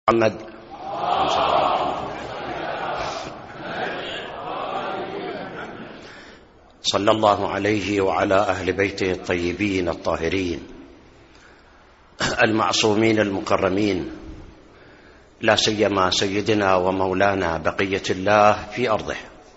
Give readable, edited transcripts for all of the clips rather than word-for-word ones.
محمد صلى الله عليه وعلى أهل بيته الطيبين الطاهرين المعصومين المكرمين، لا سيما سيدنا ومولانا بقية الله في أرضه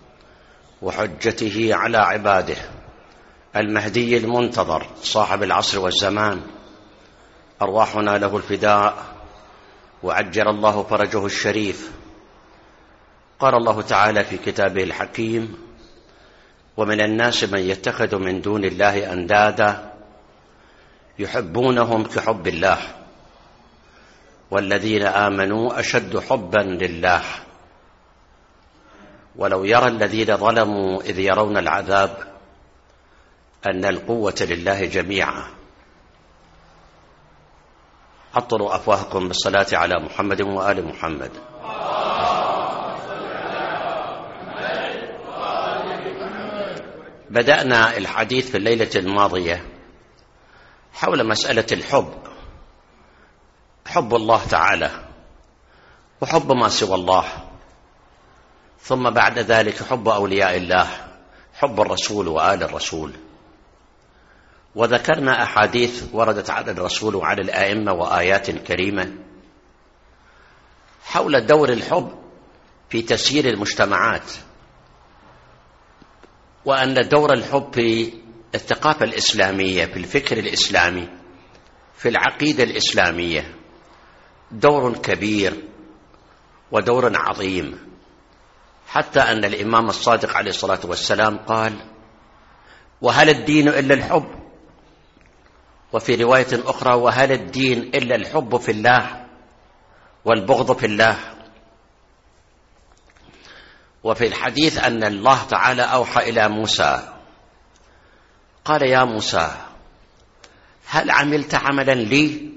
وحجته على عباده المهدي المنتظر صاحب العصر والزمان، أرواحنا له الفداء وعجل الله فرجه الشريف. قال الله تعالى في كتابه الحكيم: ومن الناس من يتخذ من دون الله أندادا يحبونهم كحب الله والذين آمنوا أشد حبا لله ولو يرى الذين ظلموا إذ يرون العذاب أن القوة لله جميعا. عطروا أفواهكم بالصلاة على محمد وآل محمد. بدأنا الحديث في الليلة الماضية حول مسألة الحب، حب الله تعالى وحب ما سوى الله، ثم بعد ذلك حب أولياء الله، حب الرسول وآل الرسول. وذكرنا أحاديث وردت على الرسول وعلى الآئمة وآيات كريمة حول دور الحب في تسيير المجتمعات، وأن دور الحب في الثقافة الإسلامية، في الفكر الإسلامي، في العقيدة الإسلامية دور كبير ودور عظيم، حتى أن الإمام الصادق عليه الصلاة والسلام قال: وهل الدين إلا الحب؟ وفي رواية أخرى: وهل الدين إلا الحب في الله والبغض في الله؟ وفي الحديث أن الله تعالى أوحى إلى موسى قال: يا موسى هل عملت عملا لي؟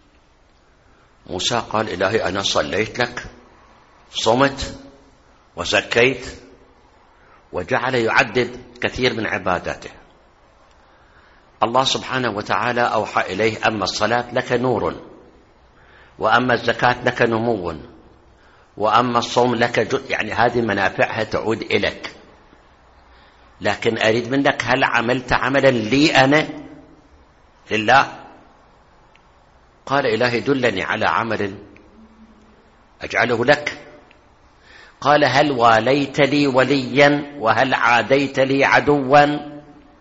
موسى قال: إلهي أنا صليت لك، صمت وزكيت، وجعل يعدد كثير من عباداته. الله سبحانه وتعالى أوحى إليه: أما الصلاة لك نور، وأما الزكاة لك نمو، وأما الصوم لك يعني هذه منافعها تعود إليك، لكن أريد منك هل عملت عملا لي أنا لله؟ قال: إلهي دلني على عمل أجعله لك. قال: هل واليت لي وليا وهل عاديت لي عدوا؟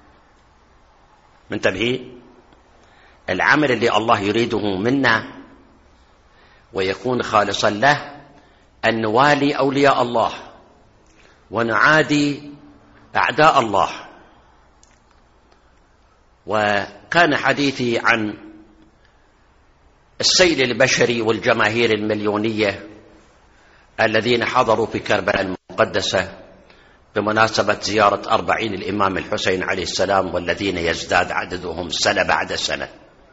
منتبهين؟ العمل اللي الله يريده منا ويكون خالصا له أن نوالي أولياء الله ونعادي أعداء الله. وكان حديثي عن السيل البشري والجماهير المليونية الذين حضروا في كربلاء المقدسة بمناسبة زيارة 40 الإمام الحسين عليه السلام، والذين يزداد عددهم سنة بعد سنة،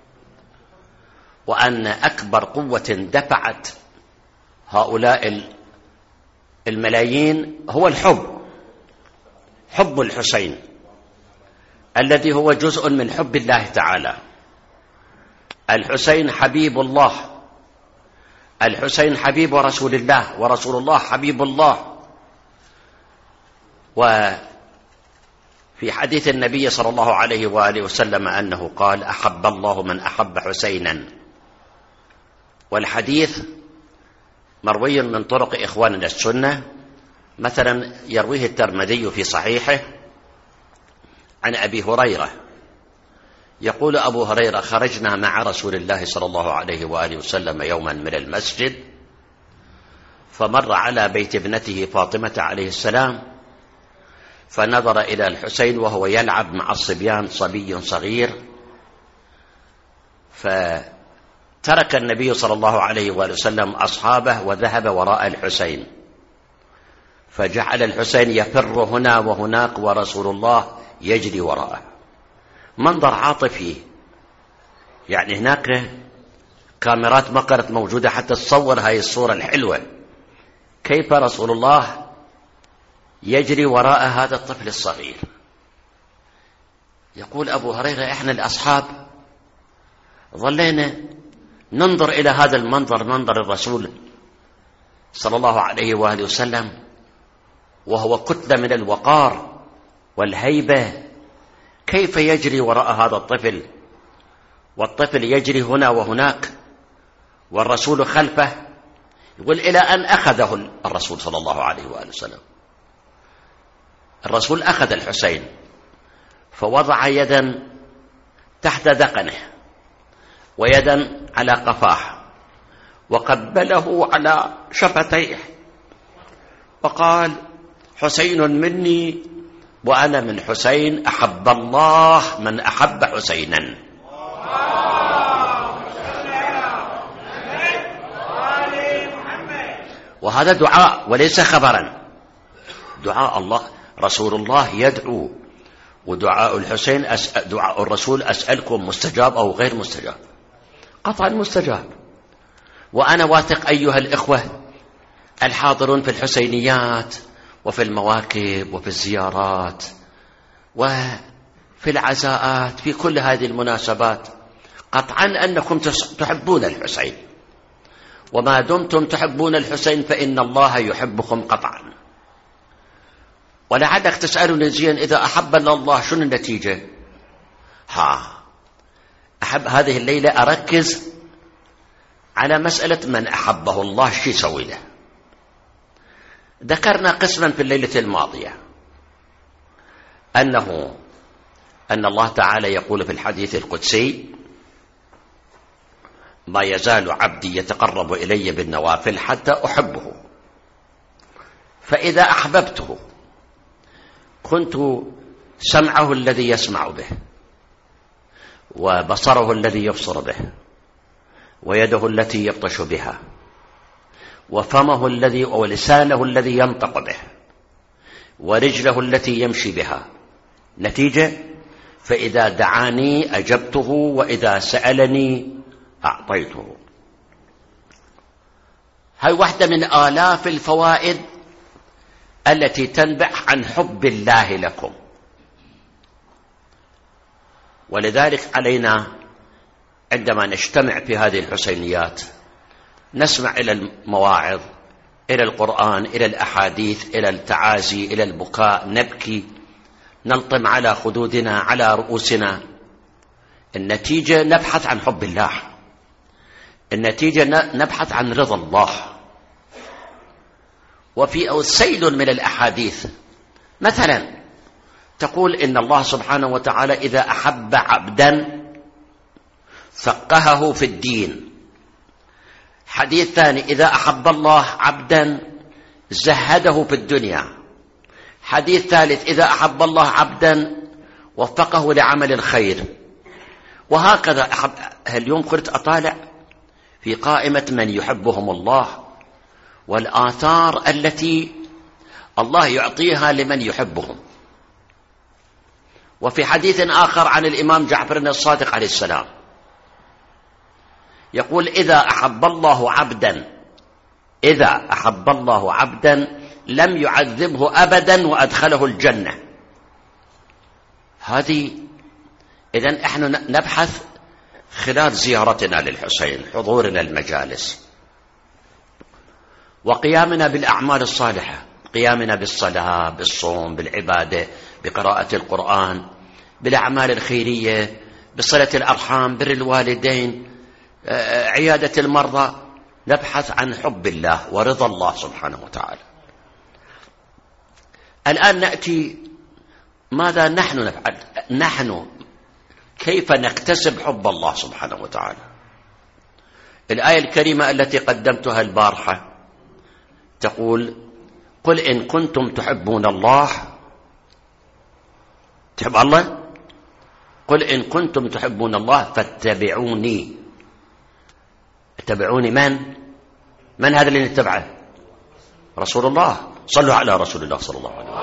وأن أكبر قوة دفعت هؤلاء الملايين هو الحب، حب الحسين الذي هو جزء من حب الله تعالى. الحسين حبيب الله، الحسين حبيب رسول الله، ورسول الله حبيب الله. وفي حديث النبي صلى الله عليه وآله وسلم أنه قال: أحب الله من أحب حسينا. والحديث مروي من طرق إخواننا السنة، مثلا يرويه الترمذي في صحيحه عن أبي هريرة، يقول أبو هريرة: خرجنا مع رسول الله صلى الله عليه وآله وسلم يوما من المسجد، فمر على بيت ابنته فاطمة عليه السلام، فنظر إلى الحسين وهو يلعب مع الصبيان، صبي صغير، فترك النبي صلى الله عليه وآله وسلم أصحابه وذهب وراء الحسين، فجعل الحسين يفر هنا وهناك ورسول الله يجري وراءه. منظر عاطفي، يعني هناك كاميرات ما كانت موجودة حتى تصور هاي الصورة الحلوة، كيف رسول الله يجري وراء هذا الطفل الصغير. يقول أبو هريرة: إحنا الأصحاب ظلينا ننظر إلى هذا المنظر، منظر الرسول صلى الله عليه وآله وسلم وهو كتلة من الوقار والهيبة، كيف يجري وراء هذا الطفل، والطفل يجري هنا وهناك والرسول خلفه؟ يقول إلى أن أخذه الرسول صلى الله عليه وآله وسلم. الرسول أخذ الحسين فوضع يدا تحت ذقنه ويدا على قفاه وقبله على شفتيه وقال: حسين مني وأنا من حسين، أحب الله من أحب حسينا. وهذا دعاء وليس خبرا، دعاء الله، رسول الله يدعو، ودعاء الحسين دعاء الرسول أسألكم مستجاب أو غير مستجاب؟ قطعا مستجاب. وأنا واثق أيها الإخوة الحاضرون في الحسينيات وفي المواكب وفي الزيارات وفي العزاءات في كل هذه المناسبات، قطعا أنكم تحبون الحسين، وما دمتم تحبون الحسين فإن الله يحبكم قطعا. ولعلك تسألني زين إذا أحبنا الله شنو النتيجة؟ أحب هذه الليلة أركز على مسألة من أحبه الله شو يسوي له. ذكرنا قسما في الليلة الماضية أن الله تعالى يقول في الحديث القدسي: ما يزال عبدي يتقرب إلي بالنوافل حتى أحبه، فإذا أحببته كنت سمعه الذي يسمع به، وبصره الذي يبصر به، ويده التي يبطش بها، وفمه الذي ولسانه الذي ينطق به، ورجله التي يمشي بها. نتيجة: فإذا دعاني أجبته، وإذا سألني أعطيته. هاي واحدة من آلاف الفوائد التي تنبع عن حب الله لكم. ولذلك علينا عندما نجتمع في هذه الحسينيات نسمع إلى المواعظ، إلى القرآن، إلى الأحاديث، إلى التعازي، إلى البكاء، نبكي، نلطم على خدودنا، على رؤوسنا. النتيجة نبحث عن حب الله، النتيجة نبحث عن رضا الله. وفي سيل من الأحاديث مثلا تقول إن الله سبحانه وتعالى إذا أحب عبدا فقهه في الدين. حديث ثاني: إذا أحب الله عبدا زهده في الدنيا. حديث ثالث: إذا أحب الله عبدا وفقه لعمل الخير. وهكذا اليوم كنت أطالع في قائمة من يحبهم الله والآثار التي الله يعطيها لمن يحبهم. وفي حديث آخر عن الإمام جعفر الصادق عليه السلام يقول: إذا أحب الله عبدا لم يعذبه أبدا وأدخله الجنة. هذه إذن احنا نبحث خلال زيارتنا للحسين، حضورنا المجالس، وقيامنا بالأعمال الصالحة، قيامنا بالصلاة، بالصوم، بالعبادة، بقراءة القرآن، بالأعمال الخيرية، بصلة الأرحام، بر الوالدين، عيادة المرضى. نبحث عن حب الله ورضا الله سبحانه وتعالى. الآن نأتي ماذا نحن نفعل؟ نحن كيف نكتسب حب الله سبحانه وتعالى؟ الآية الكريمة التي قدمتها البارحة تقول: قل إن كنتم تحبون الله. تحب الله؟ قل إن كنتم تحبون الله فاتبعوني. اتبعوني من هذا اللي نتبعه؟ رسول الله. صلوا على رسول الله صلى الله عليه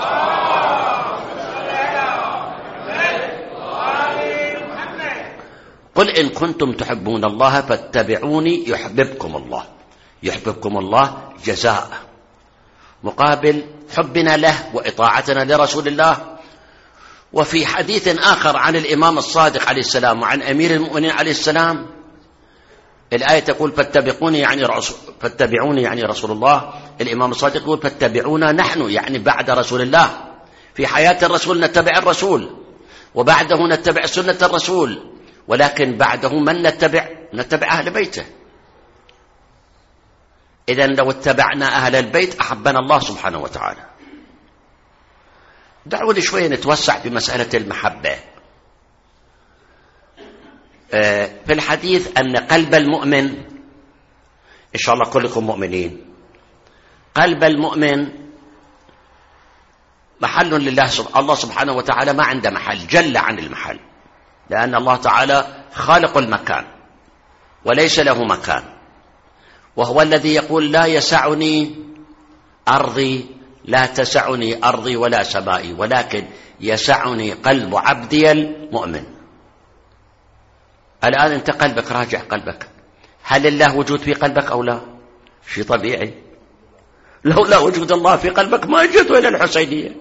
وسلم. قل إن كنتم تحبون الله فاتبعوني يحببكم الله. يحببكم الله جزاء مقابل حبنا له وإطاعتنا لرسول الله. وفي حديث آخر عن الإمام الصادق عليه السلام وعن أمير المؤمنين عليه السلام الآية تقول فاتبعوني يعني رسول الله. الإمام الصادق يقول فاتبعونا نحن، يعني بعد رسول الله. في حياة الرسول نتبع الرسول، وبعده نتبع سنة الرسول، ولكن بعده من نتبع أهل بيته. إذن لو اتبعنا أهل البيت أحبنا الله سبحانه وتعالى. دعوني شوية نتوسع في مسألة المحبة. في الحديث أن قلب المؤمن، إن شاء الله كلكم مؤمنين، قلب المؤمن محل لله. الله سبحانه وتعالى ما عنده محل، جل عن المحل، لأن الله تعالى خالق المكان وليس له مكان، وهو الذي يقول لا يسعني أرضي، لا تسعني أرضي ولا سمائي، ولكن يسعني قلب عبدي المؤمن. الآن أنت قلبك، راجع قلبك، هل الله وجود في قلبك أو لا؟ شيء طبيعي. لولا وجود الله في قلبك ما جئتوا إلى الحسينية،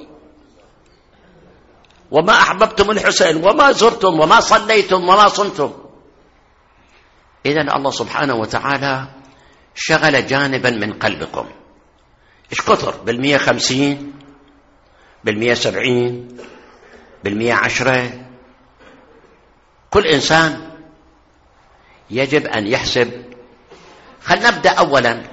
وما أحببتم الحسين، وما زرتم، وما صليتم، وما صمتم. إذن الله سبحانه وتعالى شغل جانبا من قلبكم. إيش كثر؟ 150 170 110. كل إنسان يجب أن يحسب. خلينا نبدأ أولا.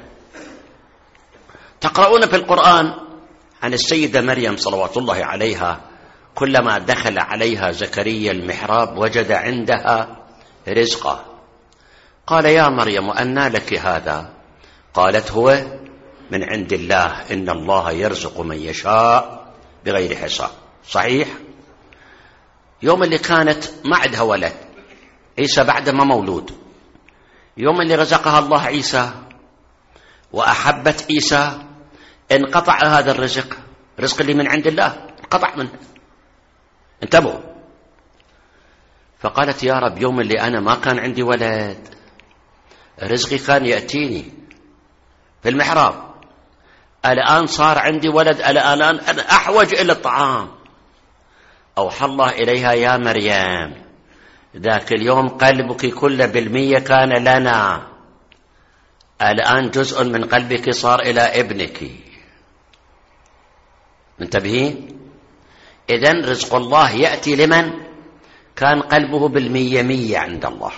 تقرؤون في القرآن عن السيدة مريم صلوات الله عليها، كلما دخل عليها زكريا المحراب وجد عندها رزقا، قال يا مريم أنى لك هذا؟ قالت هو من عند الله، إن الله يرزق من يشاء بغير حساب. صحيح. يوم اللي كانت ما عندها ولد، عيسى بعد ما مولود، يوم اللي رزقها الله عيسى وأحبت عيسى، انقطع هذا الرزق اللي من عند الله، انقطع منه. انتبهوا. فقالت يا رب يوم اللي أنا ما كان عندي ولد، رزقي كان يأتيني في المحراب، الآن صار عندي ولد، الآن أنا أحوج إلى الطعام. أوحى الله إليها يا مريم ذاك اليوم قلبك كله 100% كان لنا، الآن جزء من قلبك صار إلى ابنك. منتبهين؟ إذن رزق الله يأتي لمن كان قلبه 100% عند الله.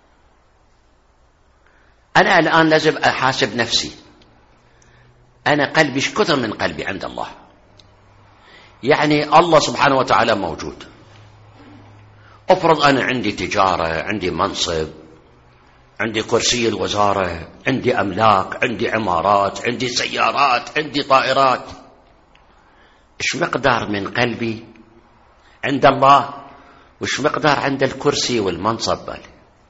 أنا الآن لازم أحاسب نفسي، أنا قلبي ايش كثر من قلبي عند الله؟ يعني الله سبحانه وتعالى موجود، أفرض أنا عندي تجارة، عندي منصب، عندي كرسي الوزارة، عندي أملاك، عندي عمارات، عندي سيارات، عندي طائرات، إيش مقدار من قلبي عند الله، وإيش مقدار عند الكرسي والمنصب بالي؟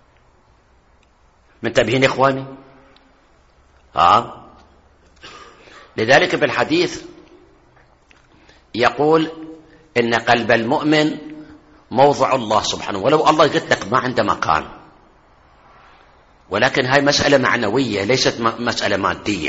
منتبهين يا إخواني؟ لذلك في الحديث يقول إن قلب المؤمن موضع الله سبحانه، ولو الله قلت لك ما عنده مكان، ولكن هاي مسألة معنوية ليست مسألة مادية.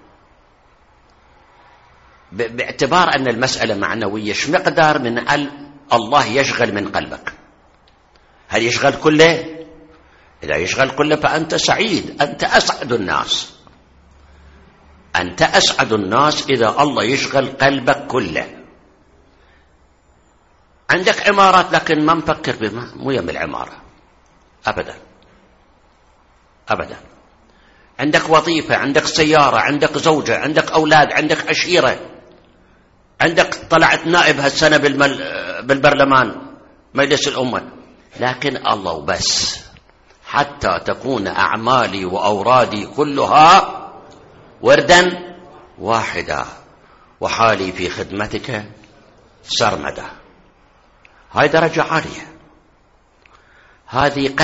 باعتبار أن المسألة معنوية، ايش مقدار من الله يشغل من قلبك؟ هل يشغل كله؟ إذا يشغل كله فأنت سعيد، أنت أسعد الناس، أنت أسعد الناس إذا الله يشغل قلبك كله. عندك عمارات لكن ما مفكر بما مو يم العمارة أبدا أبدا. عندك وظيفة، عندك سيارة، عندك زوجة، عندك أولاد، عندك عشيرة، عندك طلعت نائب هالسنة بالبرلمان مجلس الأمة، لكن الله بس، حتى تكون أعمالي وأورادي كلها وردا واحدا وحالي في خدمتك سرمدا. هاي درجة عالية. هذه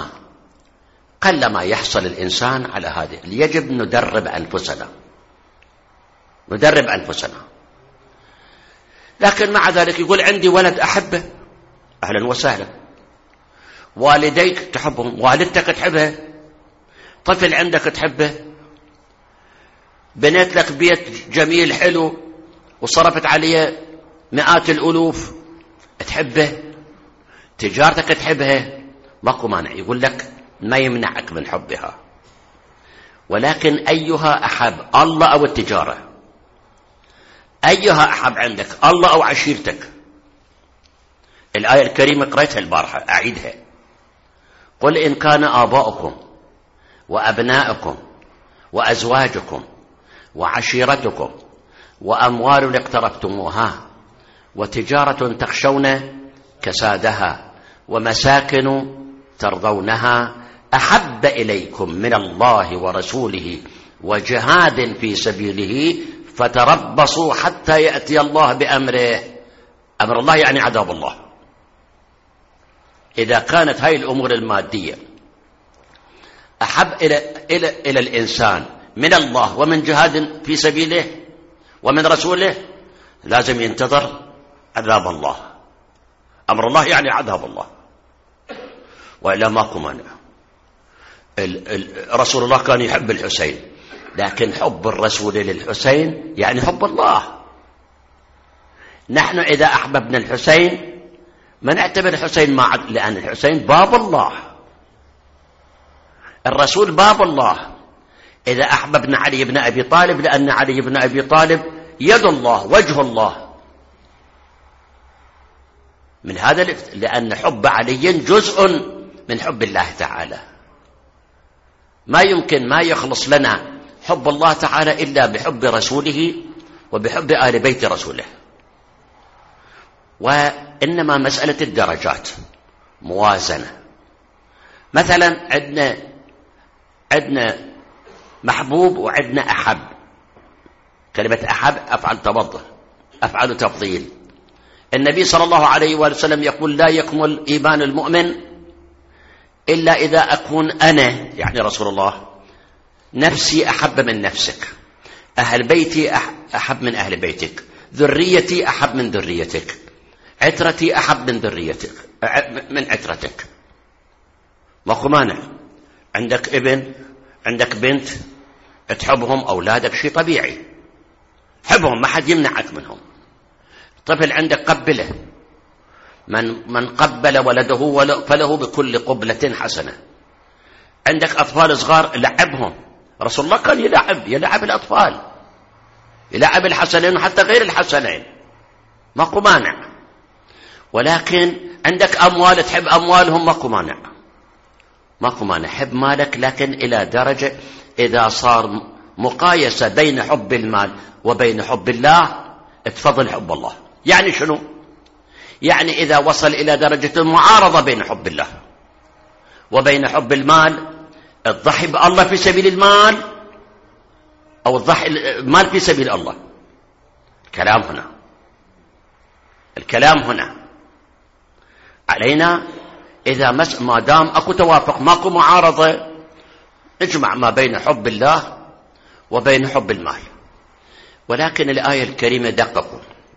قلما يحصل الإنسان على هذه. يجب ندرب أنفسنا. لكن مع ذلك يقول عندي ولد أحبه، أهلا وسهلا، والديك تحبهم، والدتك تحبها، طفل عندك تحبه، بنيت لك بيت جميل حلو وصرفت عليه مئات الألوف تحبه، تجارتك تحبها، ماكو مانع. يقول لك ما يمنعك من حبها، ولكن أيها أحب، الله أو التجارة؟ أيها أحب عندك، الله أو عشيرتك؟ الآية الكريمة قرأتها البارحة، أعيدها: قل إن كان آباؤكم وأبناؤكم وأزواجكم وعشيرتكم وأموال اقترفتموها وتجارة تخشون كسادها ومساكن ترضونها أحب إليكم من الله ورسوله وجهاد في سبيله فتربصوا حتى يأتي الله بأمره. أمر الله يعني عذاب الله. إذا كانت هاي الأمور المادية أحب إلى الإنسان من الله ومن جهاد في سبيله ومن رسوله، لازم ينتظر عذاب الله. أمر الله يعني عذاب الله، وإلا ماكو مانع. رسول الله كان يحب الحسين، لكن حب الرسول للحسين يعني حب الله. نحن إذا أحببنا الحسين ما نعتبر الحسين لأن الحسين باب الله، الرسول باب الله. إذا أحببنا علي بن أبي طالب لأن علي بن أبي طالب يد الله، وجه الله. من هذا لأن حب علي جزء من حب الله تعالى. ما يمكن ما يخلص لنا حب الله تعالى إلا بحب رسوله وبحب آل بيت رسوله. وإنما مسألة الدرجات موازنة. مثلا عندنا محبوب وعندنا أحب. كلمة أحب أفعل تفضيل. النبي صلى الله عليه وسلم يقول: لا يكمل إيمان المؤمن إلا إذا أكون أنا، يعني رسول الله، نفسي أحب من نفسك، أهل بيتي أحب من أهل بيتك، ذريتي أحب من ذريتك، عترتي أحب من ذريتك من عترتك. ماكو مانع. عندك ابن، عندك بنت، تحبهم، أولادك، شيء طبيعي، حبهم، ما حد يمنعك منهم. طفل عندك قبله، من قبل ولده فله بكل قبلة حسنة. عندك أطفال صغار، لعبهم. رسول الله كان يلعب الأطفال، يلعب الحسنين وحتى غير الحسنين، ماكو مانع. ولكن عندك أموال، تحب أموالهم، ماكو مانع، حب مالك، لكن إلى درجة إذا صار مقايسة بين حب المال وبين حب الله تفضل حب الله. يعني شنو؟ يعني إذا وصل إلى درجة المعارضة بين حب الله وبين حب المال، الضحي بالله في سبيل المال أو الضحي المال في سبيل الله. الكلام هنا علينا. إذا ما دام أكو توافق، ماكو معارضة، اجمع ما بين حب الله وبين حب المال. ولكن الآية الكريمة دققوا،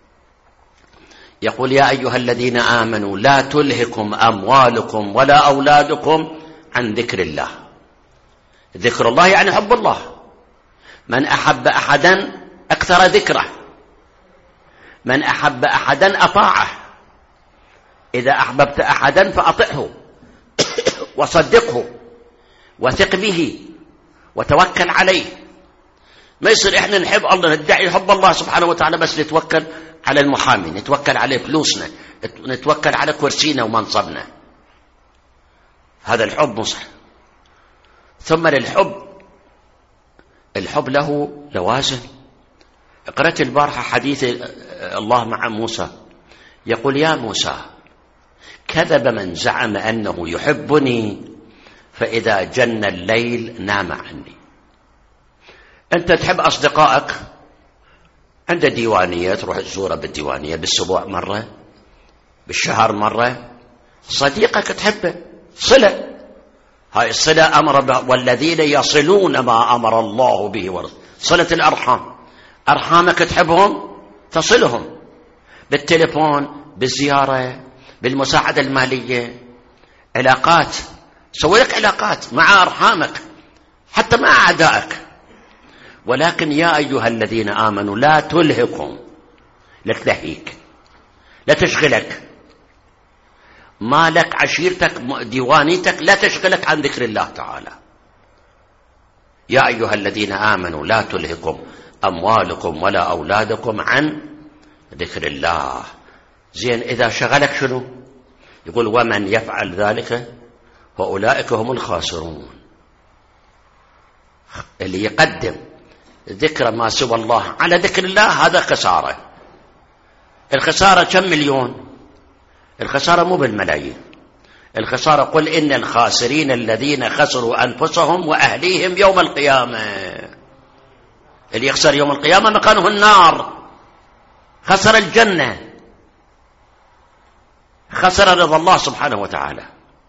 يقول: يا أيها الذين آمنوا لا تلهكم أموالكم ولا أولادكم عن ذكر الله. ذكر الله يعني حب الله. من أحب أحدا أكثر ذكره، من أحب أحدا أطاعه. إذا أحببت أحدا فأطعه وصدقه وثق به وتوكل عليه. ما يصير إحنا نحب الله، ندعي حب الله سبحانه وتعالى، بس نتوكل على المحامي، نتوكل على فلوسنا، نتوكل على كرسينا ومنصبنا. هذا الحب مصح. ثم الحب له لوازم. قرأت البارحة حديث الله مع موسى، يقول: يا موسى، كذب من زعم أنه يحبني فإذا جن الليل نام عني. أنت تحب أصدقائك، عند ديوانية تروح تزوره بالديوانية، بالأسبوع مرة، بالشهر مرة. صديقك تحبه، صلة، هاي الصلة أمر بها، والذين يصلون ما أمر الله به ورسوله. صلة الأرحام، أرحامك تحبهم تصلهم بالتليفون، بالزيارة، بالمساعدة المالية. علاقات، سوي لك علاقات مع أرحامك حتى مع أعدائك. ولكن يا أيها الذين آمنوا لا تلهكم، لا تلهيك، لا تشغلك مالك، عشيرتك، ديوانيتك، لا تشغلك عن ذكر الله تعالى. يا أيها الذين آمنوا لا تلهكم أموالكم ولا أولادكم عن ذكر الله. زين، إذا شغلك شنو؟ يقول ومن يفعل ذلك فأولئك هم الخاسرون. اللي يقدم ذكر ما سوى الله على ذكر الله هذا خسارة. الخسارة كم مليون؟ الخسارة مو بالملايين. الخسارة قل إن الخاسرين الذين خسروا أنفسهم وأهليهم يوم القيامة. اللي يخسر يوم القيامة مكانه النار، خسر الجنة، خسر رضا الله سبحانه وتعالى.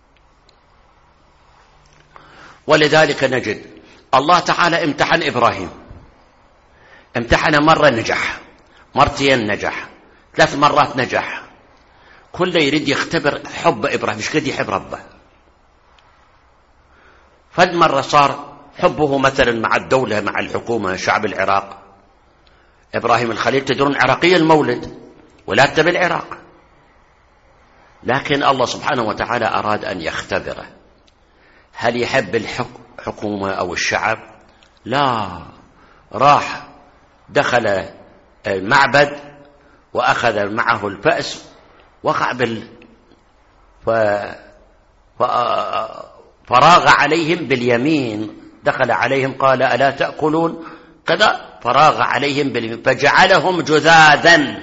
ولذلك نجد الله تعالى امتحن إبراهيم، امتحن مرة نجح، مرتين نجح، 3 مرات نجح. كله يريد يختبر حب إبراهيم، مش قد يحب ربه. فد مرة صار حبه مثلا مع الدولة، مع الحكومة، شعب العراق. إبراهيم الخليل تدرون عراقي المولد، ولادته بالعراق، لكن الله سبحانه وتعالى أراد أن يختبره هل يحب الحكومة أو الشعب. لا، راح دخل المعبد وأخذ معه الفأس، وقع فراغ عليهم باليمين، دخل عليهم قال ألا تأكلون كذا، فراغ عليهم باليمين فجعلهم جذاذا.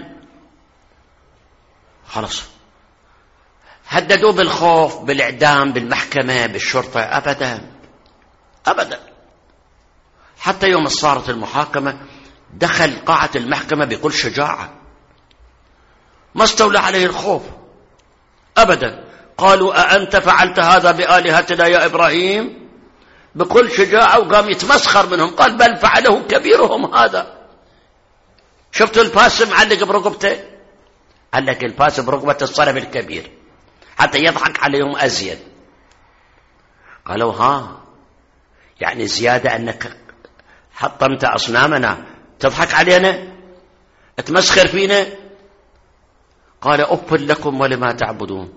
خلاص، هددوا بالخوف، بالإعدام، بالمحكمة، بالشرطة. أبدا أبدا. حتى يوم صارت المحاكمة دخل قاعة المحكمة بكل شجاعة، ما استولى عليه الخوف أبدا. قالوا أأنت فعلت هذا بآلهتنا يا إبراهيم؟ بكل شجاعة، وقام يتمسخر منهم. قال بل فعله كبيرهم هذا. شفتوا الفاس معلق برقبته؟ علق الفاس برقبة الصنم الكبير حتى يضحك عليهم أزيد. قالوا ها، يعني زيادة أنك حطمت أصنامنا تضحك علينا، تمسخر فينا؟ قال أف لكم ولما تعبدون،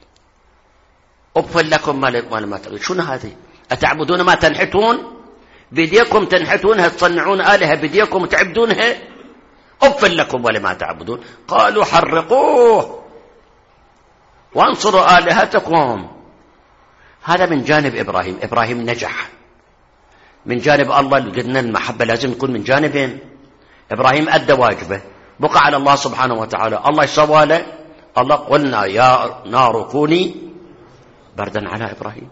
أف لكم ولما تعبدون. شنو هذه؟ أتعبدون ما تنحتون؟ بيديكم تنحتونها، تصنعون آلهة بيديكم وتعبدونها؟ أف لكم ولما تعبدون. قالوا حرقوه وانصروا آلهتكم. هذا من جانب إبراهيم. إبراهيم نجح. من جانب الله قلنا المحبة لازم تكون من جانبين. إبراهيم أدى واجبه، بقى على الله سبحانه وتعالى. الله يسوى له، الله قلنا يا نار كوني بردا على إبراهيم.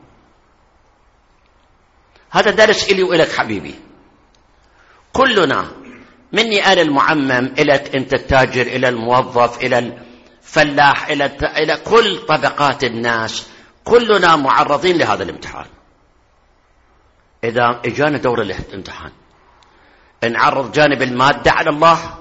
هذا درس إلي وإلك حبيبي. كلنا، مني أنا المعمم إلى أنت التاجر، إلى الموظف، إلى الفلاح، إلى كل طبقات الناس، كلنا معرضين لهذا الامتحان. إذا إجانا دور الامتحان نعرض جانب المادة على الله،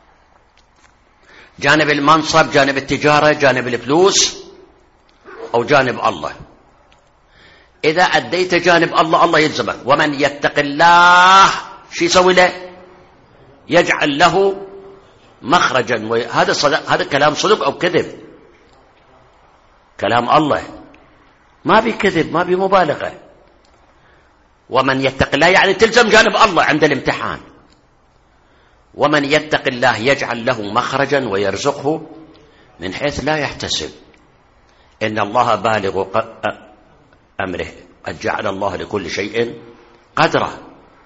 جانب المنصب، جانب التجارة، جانب الفلوس، أو جانب الله. إذا أديت جانب الله، الله يلزمك. ومن يتق الله شو يسوي له؟ يجعل له مخرجا. هذا كلام صدق أو كذب؟ كلام الله، ما بكذب، ما بمبالغة. ومن يتق الله يعني تلزم جانب الله عند الامتحان. ومن يتق الله يجعل له مخرجا ويرزقه من حيث لا يحتسب. إن الله بالغ أمره، قد جعل الله لكل شيء قدره.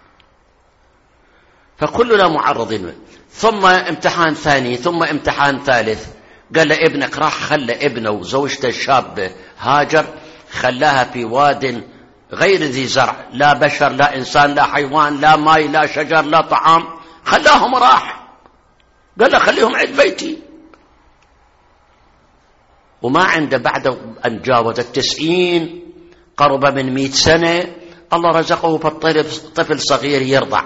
فكلنا معرضين. ثم امتحان ثاني، ثم امتحان ثالث. قال له ابنك، راح خلى ابنه وزوجته الشابة هاجر، خلاها في واد غير ذي زرع، لا بشر، لا إنسان، لا حيوان، لا ماء، لا شجر، لا طعام، خلاهم راح. قال له خليهم عند بيتي. وما عنده بعد أن جاوز 90 قرب من 100 سنة الله رزقه طفل صغير يرضع.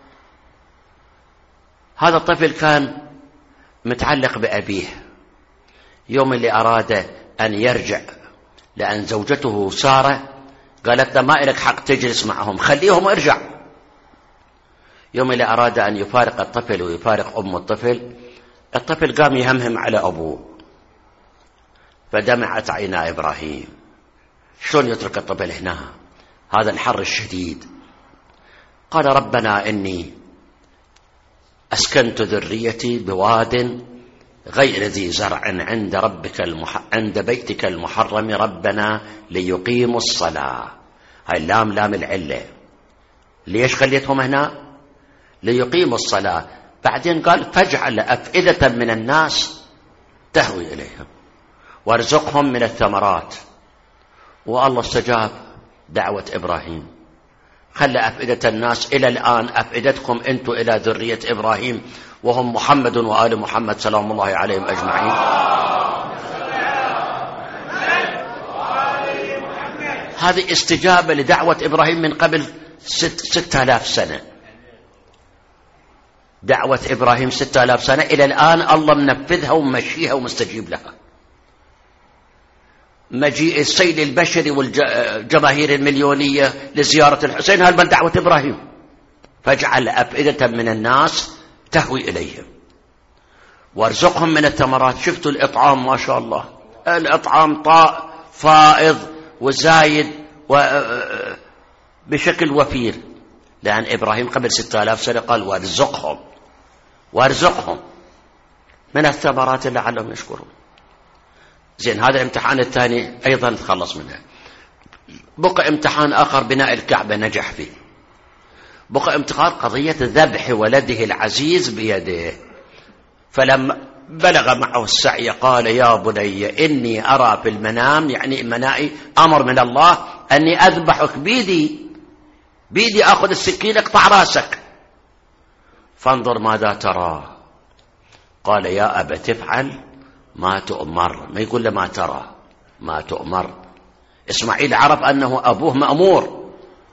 هذا الطفل كان متعلق بأبيه. يوم اللي أراد أن يرجع، لأن زوجته سارة قالت له ما إلك حق تجلس معهم، خليهم ارجع. يوم اللي أراد أن يفارق الطفل ويفارق أم الطفل قام يهمهم على أبوه، فدمعت عينا إبراهيم. شلون يترك الطفل هنا؟ هذا الحر الشديد، قال ربنا إني أسكنت ذريتي بواد غير ذي زرع عند بيتك المحرم ربنا ليقيموا الصلاة. هاي اللام لام العلة. ليش خليتهم هنا؟ ليقيموا الصلاة. بعدين قال فاجعل أفئدة من الناس تهوي إليهم وارزقهم من الثمرات. والله استجاب دعوة إبراهيم، خلى أفئدة الناس إلى الآن أفئدتكم أنتم إلى ذرية إبراهيم وهم محمد وآل محمد سلام الله عليهم أجمعين. هذه استجابة لدعوة إبراهيم من قبل 6000 سنة. دعوة إبراهيم 6000 سنة إلى الآن الله منفذها ومشيها ومستجيب لها. مجيء السيل البشري والجماهير المليونية لزيارة الحسين هذا من دعوة إبراهيم. فاجعل أفئدة من الناس تهوي إليهم وارزقهم من الثمرات. شفتوا الإطعام ما شاء الله، الإطعام فائض وزايد بشكل وفير، لأن إبراهيم قبل 6000 سنة قال وارزقهم من الثمرات لعلهم يشكرون. زين، هذا الامتحان الثاني أيضا تخلص منها. بقى امتحان آخر بناء الكعبة نجح فيه. بقى امتحان قضية ذبح ولده العزيز بيده. فلما بلغ معه السعي قال يا بني إني أرى في المنام، يعني منائي أمر من الله، أني أذبحك بيدي أخذ السكين أقطع راسك فانظر ماذا ترى. قال يا أبا تفعل ما تؤمر. ما يقول له ما ترى، ما تؤمر. إسماعيل عرف أنه أبوه مأمور.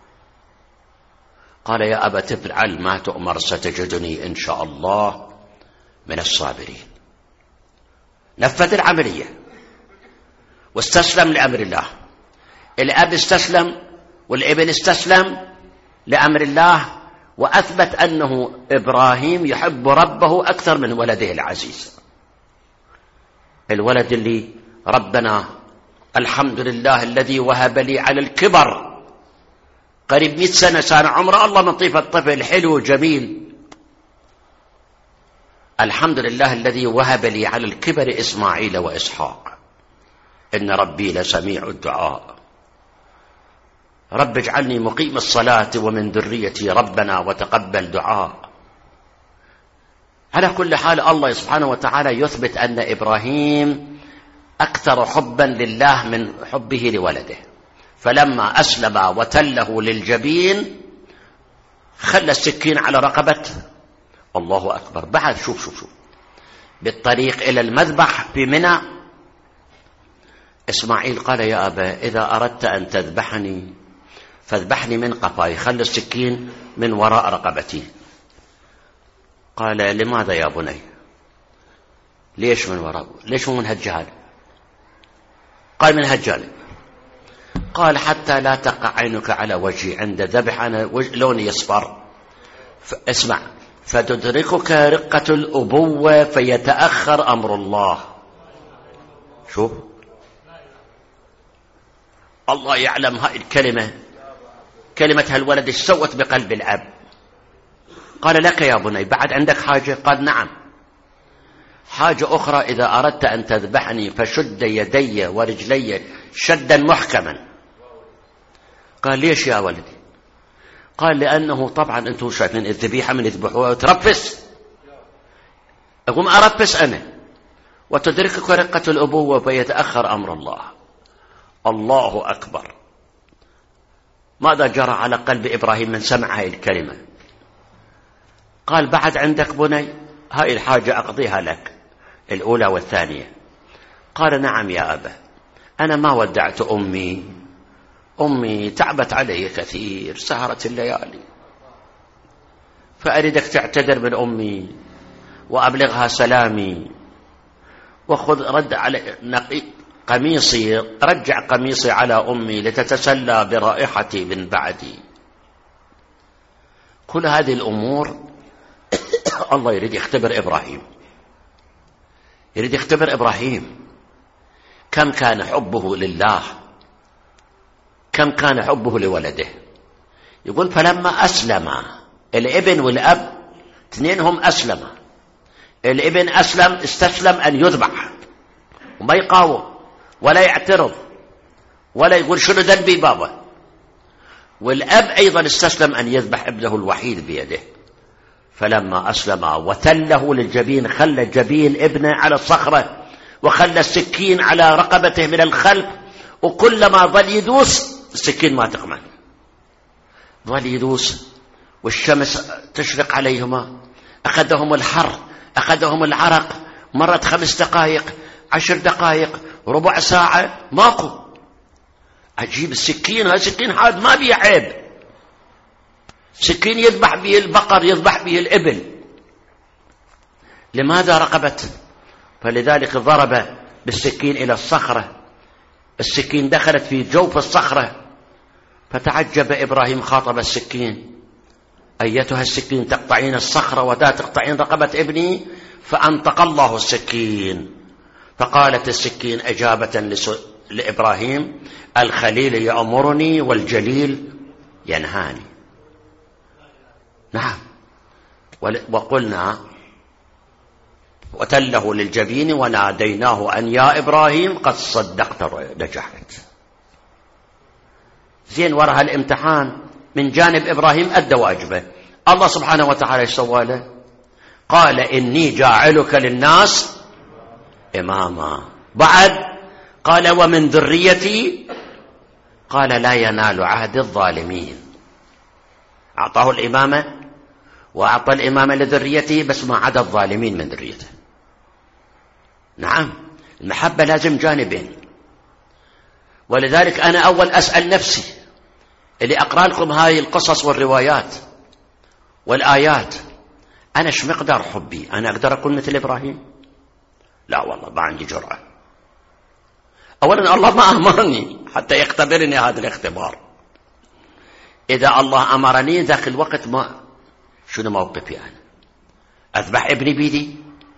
قال يا أبا تفعل ما تؤمر ستجدني إن شاء الله من الصابرين. نفذ العملية واستسلم لأمر الله. الأب استسلم والابن استسلم لأمر الله، وأثبت أنه إبراهيم يحب ربه أكثر من ولده العزيز. الولد اللي ربنا الحمد لله الذي وهب لي على الكبر قريب 100 سنة كان عمره، الله لطيف الطفل حلو جميل. الحمد لله الذي وهب لي على الكبر إسماعيل وإسحاق إن ربي لسميع الدعاء. رب اجعلني مقيم الصلاة ومن ذريتي ربنا وتقبل دعاء. على كل حال الله سبحانه وتعالى يثبت أن إبراهيم أكثر حبا لله من حبه لولده. فلما أسلم وتله للجبين خلى السكين على رقبته. الله أكبر. بعد شوف بالطريق إلى المذبح في منى إسماعيل قال يا أبا إذا أردت أن تذبحني فاذبحني من قفاي، خلى السكين من وراء رقبتي. قال لماذا يا بني؟ ليش من وراء؟ ليش من هالجانب؟ قال من هالجانب. قال حتى لا تقع عينك على وجهي عند ذبح، أنا لوني يصفر. اسمع، فتدركك رقة الأبوة فيتأخر أمر الله. شوف الله يعلم هاي الكلمة، كلمة هالولد ايش سوت بقلب الأب. قال لك يا بني بعد عندك حاجة؟ قال نعم، حاجة أخرى إذا أردت أن تذبحني فشد يدي ورجلي شدا محكما. قال ليش يا ولدي؟ قال لأنه طبعا أنتم شايفين الذبيحة من يذبحوها وترفس، أقوم أرفس أنا وتدركك رقة الأبوة فيتأخر أمر الله. الله أكبر. ماذا جرى على قلب إبراهيم من سمع هاي الكلمة؟ قال بعد عندك بني؟ هاي الحاجة أقضيها لك، الأولى والثانية. قال نعم يا أبا، أنا ما ودعت أمي تعبت علي كثير، سهرت الليالي، فأريدك تعتذر من أمي وأبلغها سلامي، وخذ رد على قميصي، رجع قميصي على أمي لتتسلى برائحتي من بعدي. كل هذه الأمور الله يريد يختبر إبراهيم، يريد يختبر إبراهيم كم كان حبه لله، كم كان حبه لولده. يقول فلما أسلم الابن والأب اثنينهم أسلم. الابن أسلم، استسلم أن يذبح وما يقاوم ولا يعترض ولا يقول شنو ذنبي بابا. والأب أيضا استسلم أن يذبح ابنه الوحيد بيده. فلما أسلم وتله للجبين، خلى جبين ابنه على الصخرة وخلى السكين على رقبته من الخلف، وكلما ظل يدوس السكين ما تقمن، ظل يدوس والشمس تشرق عليهما، أخذهم الحر، أخذهم العرق، مرت 5 دقائق، 10 دقائق، ربع ساعة، ماكو. عجيب السكين، هذا سكين حاد ما بيه عيب، سكين يذبح به البقر، يذبح به الإبل. لماذا رقبت؟ فلذلك ضرب بالسكين إلى الصخرة، السكين دخلت في جوف الصخرة، فتعجب إبراهيم، خاطب السكين: أيتها السكين تقطعين الصخرة ولا تقطعين رقبة ابني؟ فأنطق الله السكين، فقالت السكين إجابة لإبراهيم: الخليل يأمرني والجليل ينهاني. نعم. وقلنا وتله للجبين وناديناه أن يا إبراهيم قد صدقت، نجحت. زين، وراها الامتحان من جانب إبراهيم أدى واجبه. الله سبحانه وتعالى ايش سوى له؟ قال: إني جاعلك للناس إماما. بعد قال: ومن ذريتي. قال: لا ينال عهد الظالمين. أعطاه الإمامة وأعطى الإمامة لذريته، بس ما عدا الظالمين من ذريته. نعم، المحبة لازم جانبين. ولذلك أنا أول أسأل نفسي اللي أقرأ لكم هاي القصص والروايات والآيات، أنا ايش مقدار حبي؟ أنا أقدر أكون مثل إبراهيم؟ لا والله، ما عندي جرأة. أولا الله ما أمرني حتى يختبرني هذا الاختبار. إذا الله أمرني ذاك الوقت، ما شنو موقفي أنا؟ أذبح ابني بيدي؟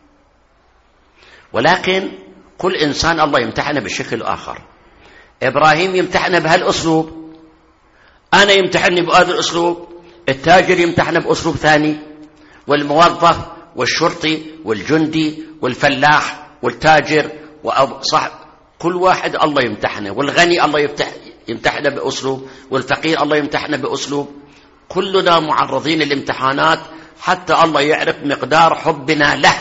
ولكن كل إنسان الله يمتحنه بشكل آخر. إبراهيم يمتحنه بهالأسلوب، أنا يمتحني بهذا الأسلوب، التاجر يمتحنه بأسلوب ثاني، والموظف والشرطي والجندي والفلاح والتاجر وصاحب، كل واحد الله يمتحنه. والغني الله يمتحنه بأسلوب، والفقير الله يمتحنه بأسلوب. كلنا معرضين للامتحانات حتى الله يعرف مقدار حبنا له،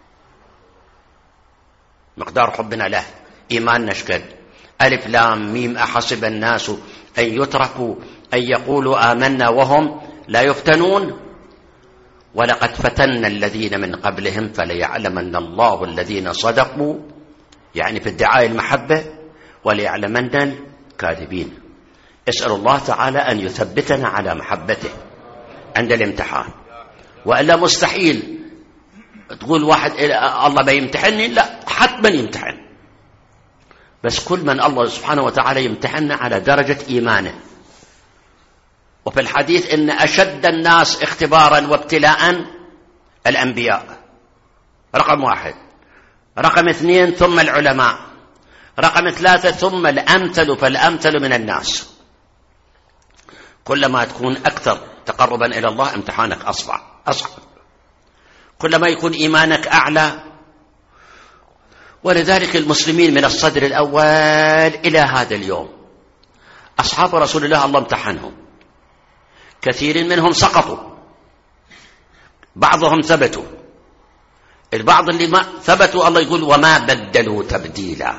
مقدار حبنا له، إيماننا شكد. ألف لام ميم أحسب الناس أن يتركوا أن يقولوا آمنا وهم لا يفتنون ولقد فتنا الذين من قبلهم فليعلمن الله الذين صدقوا، يعني في ادعاء المحبة، وليعلمن الكاذبين. اسأل الله تعالى أن يثبتنا على محبته عند الامتحان، وإلا مستحيل تقول واحد الله ما يمتحنني، لا، حتما يمتحن، بس كل من الله سبحانه وتعالى يمتحننا على درجة إيمانه. وفي الحديث إن أشد الناس اختبارا وابتلاء الأنبياء، رقم 1، رقم 2 ثم العلماء، رقم 3 ثم الأمثل فالأمثل من الناس. كلما تكون أكثر تقربا إلى الله امتحانك أصعب، كلما يكون إيمانك أعلى. ولذلك المسلمين من الصدر الأول إلى هذا اليوم، أصحاب رسول الله الله امتحنهم، كثير منهم سقطوا، بعضهم ثبتوا، البعض اللي ما ثبتوا الله يقول وما بدلوا تبديلا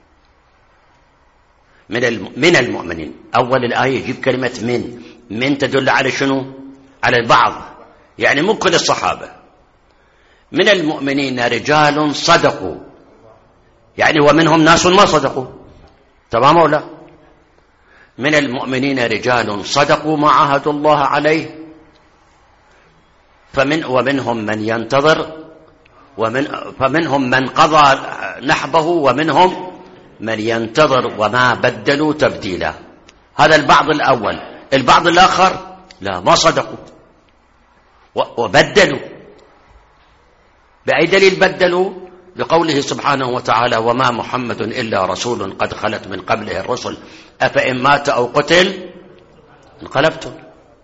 من المؤمنين. أول الآية يجيب كلمة من تدل على شنو؟ على البعض، يعني مو كل الصحابة. من المؤمنين رجال صدقوا، يعني ومنهم ناس ما صدقوا، تمام ولا لا؟ من المؤمنين رجال صدقوا ما عاهدوا الله عليه، ومنهم من ينتظر، فمنهم من قضى نحبه، ومنهم من ينتظر وما بدلوا تبديلا. هذا البعض الأول. البعض الآخر لا، ما صدقوا وبدلوا. بأي دليل بدلوا؟ بقوله سبحانه وتعالى وما محمد إلا رسول قد خلت من قبله الرسل أفإن مات أو قتل انقلبتم.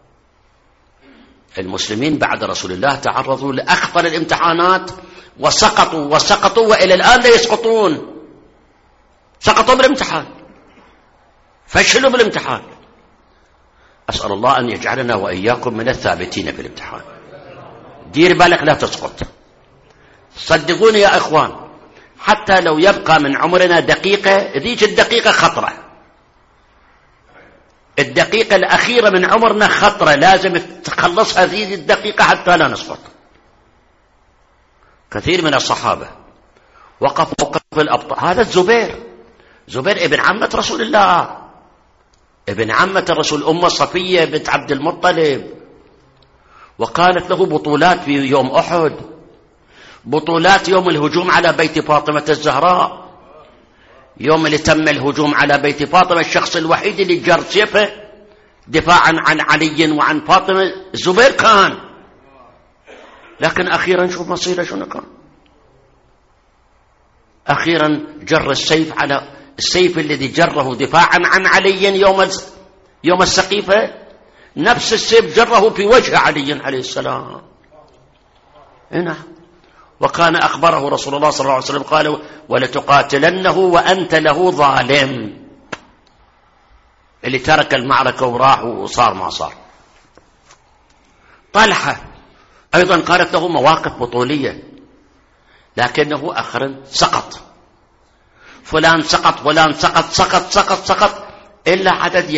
المسلمين بعد رسول الله تعرضوا لأخطر الامتحانات وسقطوا وإلى الآن لا يسقطون. سقطوا بالامتحان، فشلوا بالامتحان. أسأل الله أن يجعلنا وإياكم من الثابتين في الامتحان. دير بالك لا تسقط. صدقوني يا إخوان، حتى لو يبقى من عمرنا دقيقة، ذيك الدقيقة خطرة، الدقيقة الأخيرة من عمرنا خطرة، لازم تخلص هذه الدقيقة حتى لا نسقط. كثير من الصحابة وقف موقف الأبطال. هذا زبير ابن عمة رسول الله، ابن عمة الرسول، أم صفية بنت عبد المطلب، وكانت له بطولات في يوم أحد، بطولات يوم الهجوم على بيت فاطمة الزهراء، يوم اللي تم الهجوم على بيت فاطمة، الشخص الوحيد اللي جر سيفه دفاعا عن علي وعن فاطمة الزبير كان. لكن أخيرا شوف مصيره شنو كان. أخيرا جر السيف على السيف الذي جره دفاعا عن علي يوم السقيفة، نفس السيف جره في وجه علي عليه السلام. هنا وكان أخبره رسول الله صلى الله عليه وسلم قال: ولتقاتلنه وأنت له ظالم. اللي ترك المعركة وراح وصار ما صار. طلحة أيضا كانت له مواقف بطولية، لكنه أخيرا سقط. فلان سقط، فلان سقط إلا عدد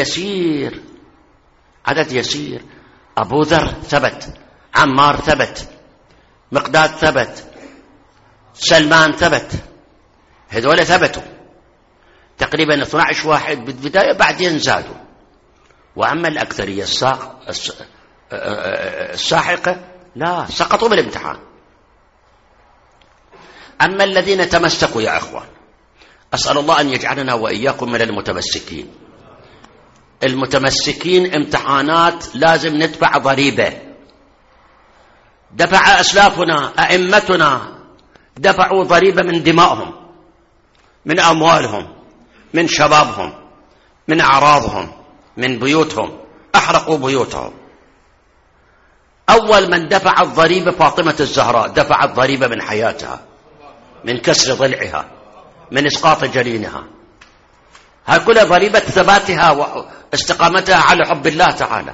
يسير. أبو ذر ثبت، عمار ثبت، مقداد ثبت، سلمان ثبت، هذول ثبتوا تقريبا 12 واحد بالبداية، بعدين زادوا. وأما الأكثرية الساحقة لا، سقطوا بالامتحان. أما الذين تمسكوا يا أخوان، أسأل الله أن يجعلنا وإياكم من المتمسكين. المتمسكين امتحانات لازم ندفع ضريبة. دفع أسلافنا أئمتنا، دفعوا ضريبة من دمائهم، من أموالهم، من شبابهم، من أعراضهم، من بيوتهم، أحرقوا بيوتهم. أول من دفع الضريبة فاطمة الزهراء، دفعت ضريبة من حياتها، من كسر ضلعها، من إسقاط جنينها. هاي كلها ضريبة ثباتها واستقامتها على حب الله تعالى.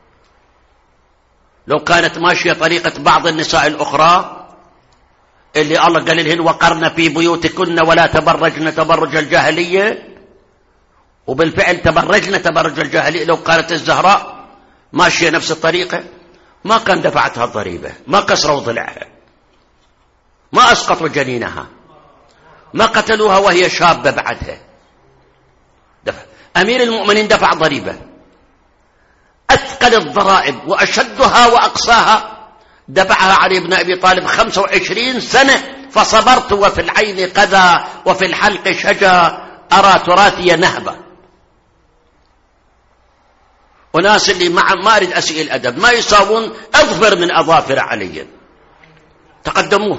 لو كانت ماشية طريقة بعض النساء الأخرى اللي الله قال لهن: وقرن في بيوتكن ولا تبرجن تبرج الجاهلية، وبالفعل تبرجن تبرج الجاهلية، لو كانت الزهراء ماشية نفس الطريقة ما كان دفعتها الضريبة، ما كسروا ضلعها، ما أسقطوا جنينها، ما قتلوها وهي شابة بعدها. أمير المؤمنين دفع ضريبة، أثقل الضرائب وأشدها وأقصاها دفعها علي بن أبي طالب 25 سنة. فصبرت وفي العين قذى وفي الحلق شجا، أرى تراثي نهبة. وناس اللي ما أريد أسيء الأدب ما يساوون أظفر من أظافر علي، تقدموا،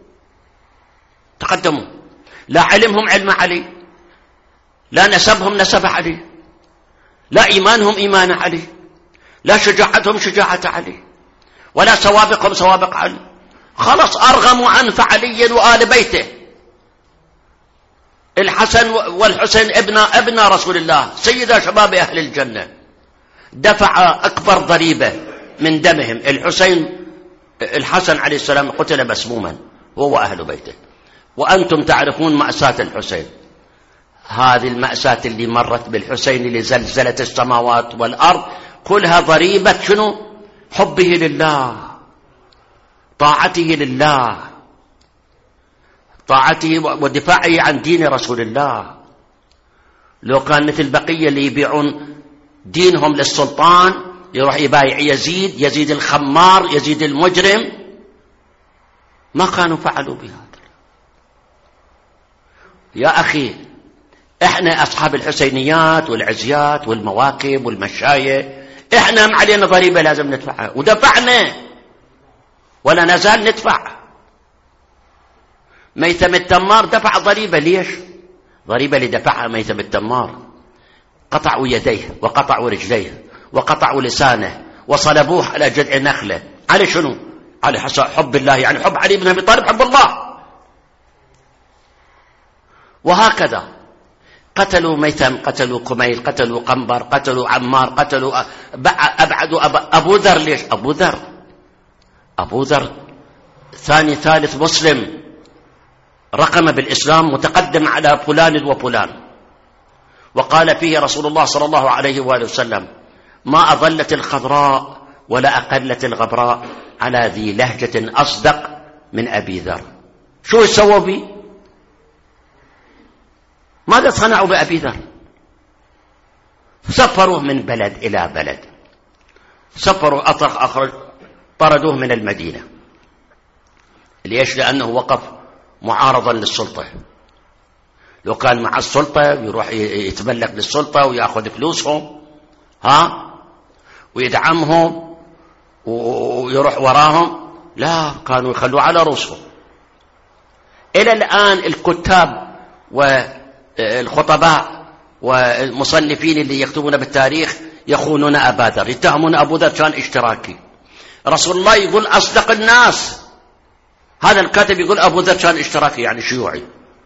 لا علمهم علم علي، لا نسبهم نسب علي، لا إيمانهم إيمان علي، لا شجاعتهم شجاعة علي، ولا سوابقهم سوابق علي. خلص أرغموا عنف علي وآل بيته. الحسن والحسين ابن رسول الله، سيدا شباب أهل الجنة، دفع أكبر ضريبة من دمهم. الحسن عليه السلام قتل مسموما هو وأهل بيته، وأنتم تعرفون مأساة الحسين. هذه المأساة اللي مرت بالحسين اللي زلزلت السماوات والأرض كلها ضريبة شنو؟ حبه لله، طاعته لله، طاعته ودفاعه عن دين رسول الله. لو كان مثل بقية اللي يبيعون دينهم للسلطان، يروح يبايع يزيد الخمار، يزيد المجرم، ما كانوا فعلوا بهذا. يا أخي، احنا أصحاب الحسينيات والعزيات والمواكب والمشاية، احنا ما علينا ضريبة لازم ندفعها، ودفعنا ولا نزال ندفع. ميثم التمار دفع ضريبة. ليش؟ ضريبة اللي دفعها ميثم التمار قطعوا يديه وقطعوا رجليه وقطعوا لسانه وصلبوه على جذع نخلة. على شنو؟ على حب الله، يعني حب علي بن أبي طالب حب الله. وهكذا قتلوا ميثم، قتلوا كميل، قتلوا قنبر، قتلوا عمار، قتلوا أبعدوا أبو ذر. ليش أبو ذر ثاني ثالث مسلم، رقم بالإسلام، متقدم على فلان وفلان. وقال فيه رسول الله صلى الله عليه وآله وسلم: ما أظلت الخضراء ولا أقلت الغبراء على ذي لهجة أصدق من أبي ذر. شو سووا بي؟ ماذا صنعوا بأبي ذر؟ سفروه من بلد إلى بلد، سفروا طردوه من المدينة. ليش؟ لأنه وقف معارضا للسلطة. لو كان مع السلطة يروح يتملك للسلطة ويأخذ فلوسهم ويدعمهم ويروح وراهم، لا، كانوا يخلوا على رؤوسهم. إلى الآن الكتاب والخطباء والمصنفين اللي يكتبون بالتاريخ يخونون أبا ذر، يتهمون أبو ذر كان اشتراكي. رسول الله يقول أصدق الناس، هذا الكاتب يقول أبو ذر كان اشتراكي، يعني شيوعي،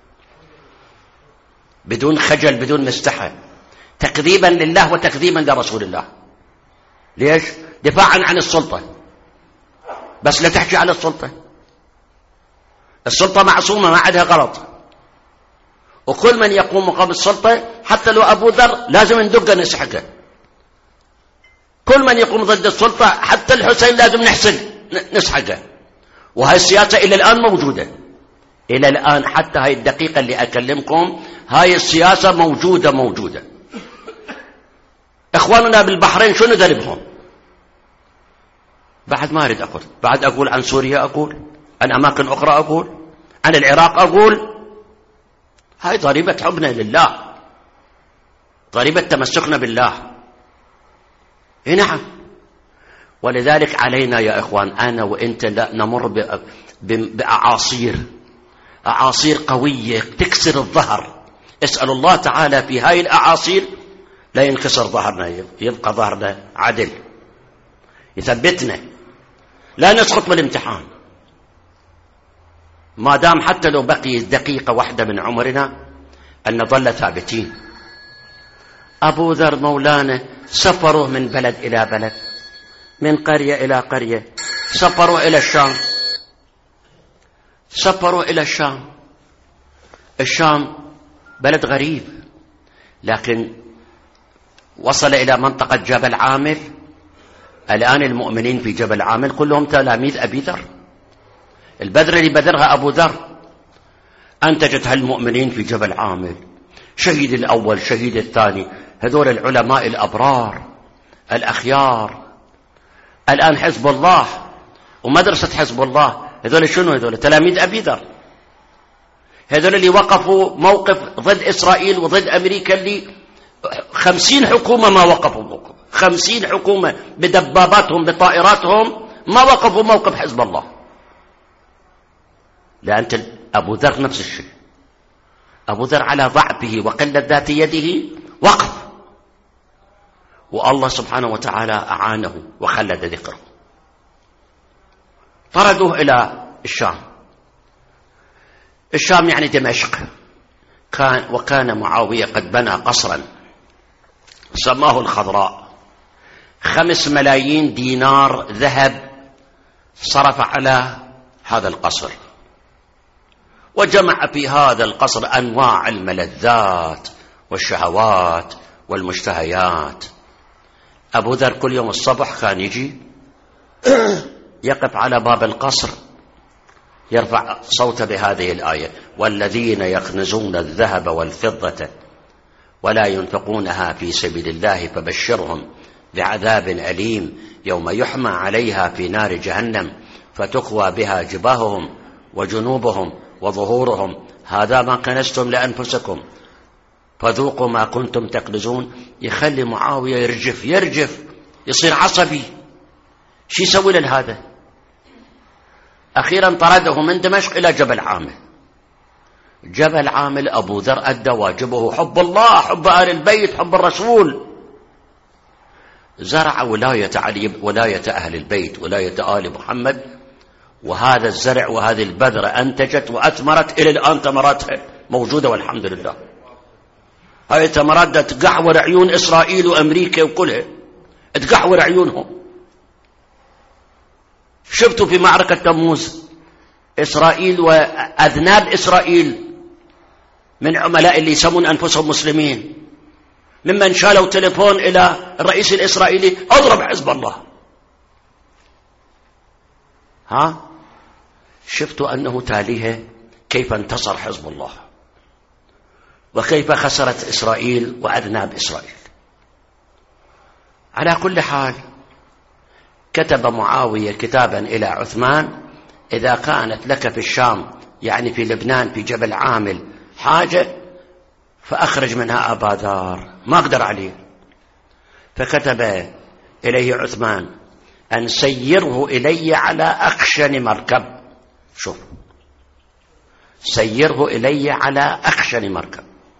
بدون خجل بدون مستحى، تكذيبا لله وتكذيبا لرسول الله. ليش؟ دفاعا عن السلطة، بس لا تحكي على السلطة. السلطة معصومة، ما عندها غلط، وكل من يقوم مقام السلطة حتى لو أبو ذر لازم ندقه نسحقه. كل من يقوم ضد السلطة حتى الحسين لازم نسحقه. وهي السياسة إلى الآن موجودة، إلى الآن حتى هاي الدقيقة اللي أكلمكم هاي السياسة موجودة. إخواننا بالبحرين شنو ذنبهم؟ بعد ما أريد أقول، بعد أقول عن سوريا، أقول عن أماكن أخرى، أقول عن العراق، أقول هاي ضريبة حبنا لله، ضريبة تمسكنا بالله. نعم. ولذلك علينا يا إخوان، أنا وإنت لا نمر بأعاصير قوية تكسر الظهر. اسأل الله تعالى في هاي الأعاصير لا ينكسر ظهرنا، يبقى ظهرنا عدل، يثبتنا، لا نسقط بالامتحان. ما دام حتى لو بقي دقيقة واحدة من عمرنا أن نظل ثابتين. أبو ذر مولانا سفروه من بلد إلى بلد، من قرية إلى قرية، سفروا إلى الشام. الشام بلد غريب، لكن وصل إلى منطقة جبل عامر. الآن المؤمنين في جبل عامر كلهم تلاميذ أبي ذر. البذرة اللي بذرها أبو ذر أنتجت هالمؤمنين في جبل عامر، شهيد الأول، شهيد الثاني، هذول العلماء الأبرار الأخيار. الآن حزب الله ومدرسة حزب الله، هذول شنو؟ هذول تلاميذ أبي ذر، هذول اللي وقفوا موقف ضد إسرائيل وضد أمريكا، اللي 50 حكومة ما وقفوا موقف، 50 حكومة بدباباتهم بطائراتهم ما وقفوا موقف حزب الله. لأن أبو ذر نفس الشيء، أبو ذر على ضعفه وقلة ذات يده وقف، والله سبحانه وتعالى أعانه وخلد ذكره. طردوه إلى الشام يعني دمشق. وكان معاوية قد بنى قصرا سماه الخضراء، 5 ملايين دينار ذهب صرف على هذا القصر، وجمع في هذا القصر أنواع الملذات والشهوات والمشتهيات. أبو ذر كل يوم الصبح كان يجي يقف على باب القصر، يرفع صوته بهذه الآية: والذين يكنزون الذهب والفضة ولا ينفقونها في سبيل الله فبشرهم بعذاب أليم يوم يحمى عليها في نار جهنم فتكوى بها جباههم وجنوبهم وظهورهم هذا ما كنزتم لأنفسكم فذوقوا ما كنتم تكنزون. يخلي معاوية يرجف يصير عصبي. شو يسوي لهذا؟ أخيرا طرده من دمشق إلى جبل عامل. جبل عامل أبو ذر أدى واجبه، حب الله، حب آل البيت، حب الرسول. زرع ولاية علي، ولاية أهل البيت، ولاية آل محمد، وهذا الزرع وهذه البذرة أنتجت وأثمرت إلى الآن ثمراتها موجودة والحمد لله. هاي الثمرات تقحور عيون إسرائيل وأمريكا وكلها، تقحور عيونهم. شفتوا في معركة تموز إسرائيل وأذناب إسرائيل من عملاء اللي يسمون أنفسهم مسلمين ممن شالوا تليفون إلى الرئيس الإسرائيلي أضرب حزب الله. شفتوا أنه تاليها كيف انتصر حزب الله وكيف خسرت إسرائيل وأذناب إسرائيل. على كل حال كتب معاوية كتابا إلى عثمان: إذا كانت لك في الشام، يعني في لبنان في جبل عامل، حاجة فأخرج منها أبا ذر، ما أقدر عليه. فكتب إليه عثمان أن سيره إلي على أخشن مركب. شوف، سيره إلي على أخشن مركب.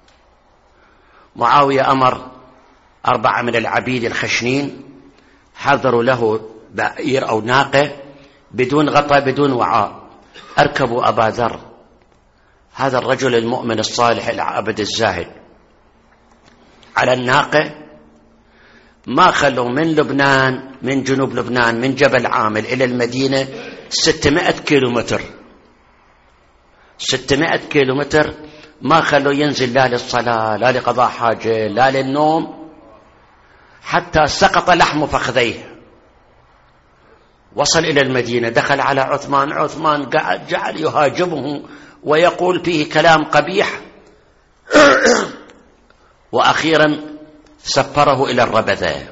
معاوية أمر 4 من العبيد الخشنين حضروا له بعير أو ناقة بدون غطاء بدون وعاء، أركبوا أبا ذر هذا الرجل المؤمن الصالح العابد الزاهد على الناقة. ما خلوا من لبنان، من جنوب لبنان، من جبل عامل إلى المدينة 600 كيلومتر، 600 كيلومتر ما خلوا ينزل لا للصلاة لا لقضاء حاجة لا للنوم، حتى سقط لحم فخذيه. وصل إلى المدينة، دخل على عثمان، عثمان جعل يهاجمه ويقول فيه كلام قبيح وأخيرا سفره إلى الربذة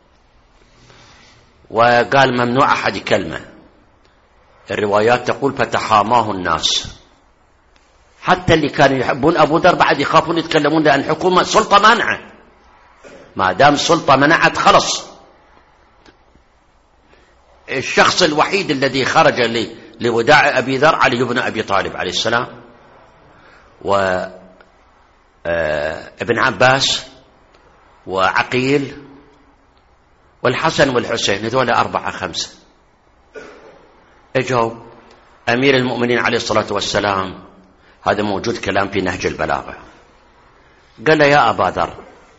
وقال ممنوع أحد كلمة. الروايات تقول فتحاماه الناس، حتى اللي كانوا يحبون أبو ذر بعد يخافون يتكلمون، لأن الحكومة سلطة مانعة، ما دام سلطة منعت خلص. الشخص الوحيد الذي خرج لوداع أبي ذر علي بن أبي طالب عليه السلام، وابن عباس وعقيل والحسن والحسين، هذول 4 5. اجوا أمير المؤمنين عليه الصلاة والسلام، هذا موجود كلام في نهج البلاغة، قال له: يا أبا ذر،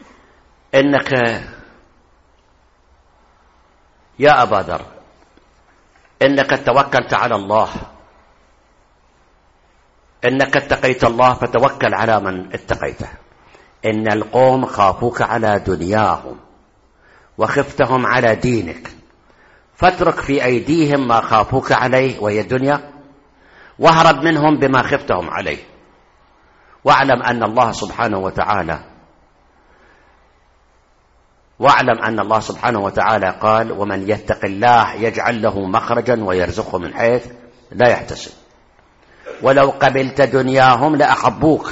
يا أبا ذر إنك توكلت على الله، إنك اتقيت الله فتوكل على من اتقيته. إن القوم خافوك على دنياهم وخفتهم على دينك، فاترك في أيديهم ما خافوك عليه وهي الدنيا، واهرب منهم بما خفتهم عليه، واعلم أن الله سبحانه وتعالى قال: ومن يتق الله يجعل له مخرجا ويرزقه من حيث لا يحتسب، ولو قبلت دنياهم لأحبوك.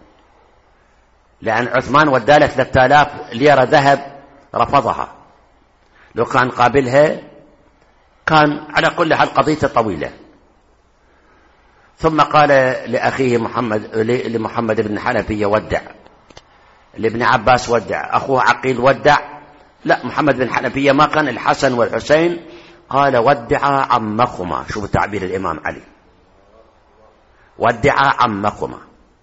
لأن عثمان وداله 3000 ليرة ذهب رفضها، لو كان قابلها كان على كل حال قضية طويلة. ثم قال لأخيه لمحمد بن حنفية: ودع. لابن عباس: ودع. أخوه عقيل: ودع. لا، محمد بن حنفية ما كان، الحسن والحسين، قال: ودع عمكما. شوفوا تعبير الإمام علي: ودع عمكما.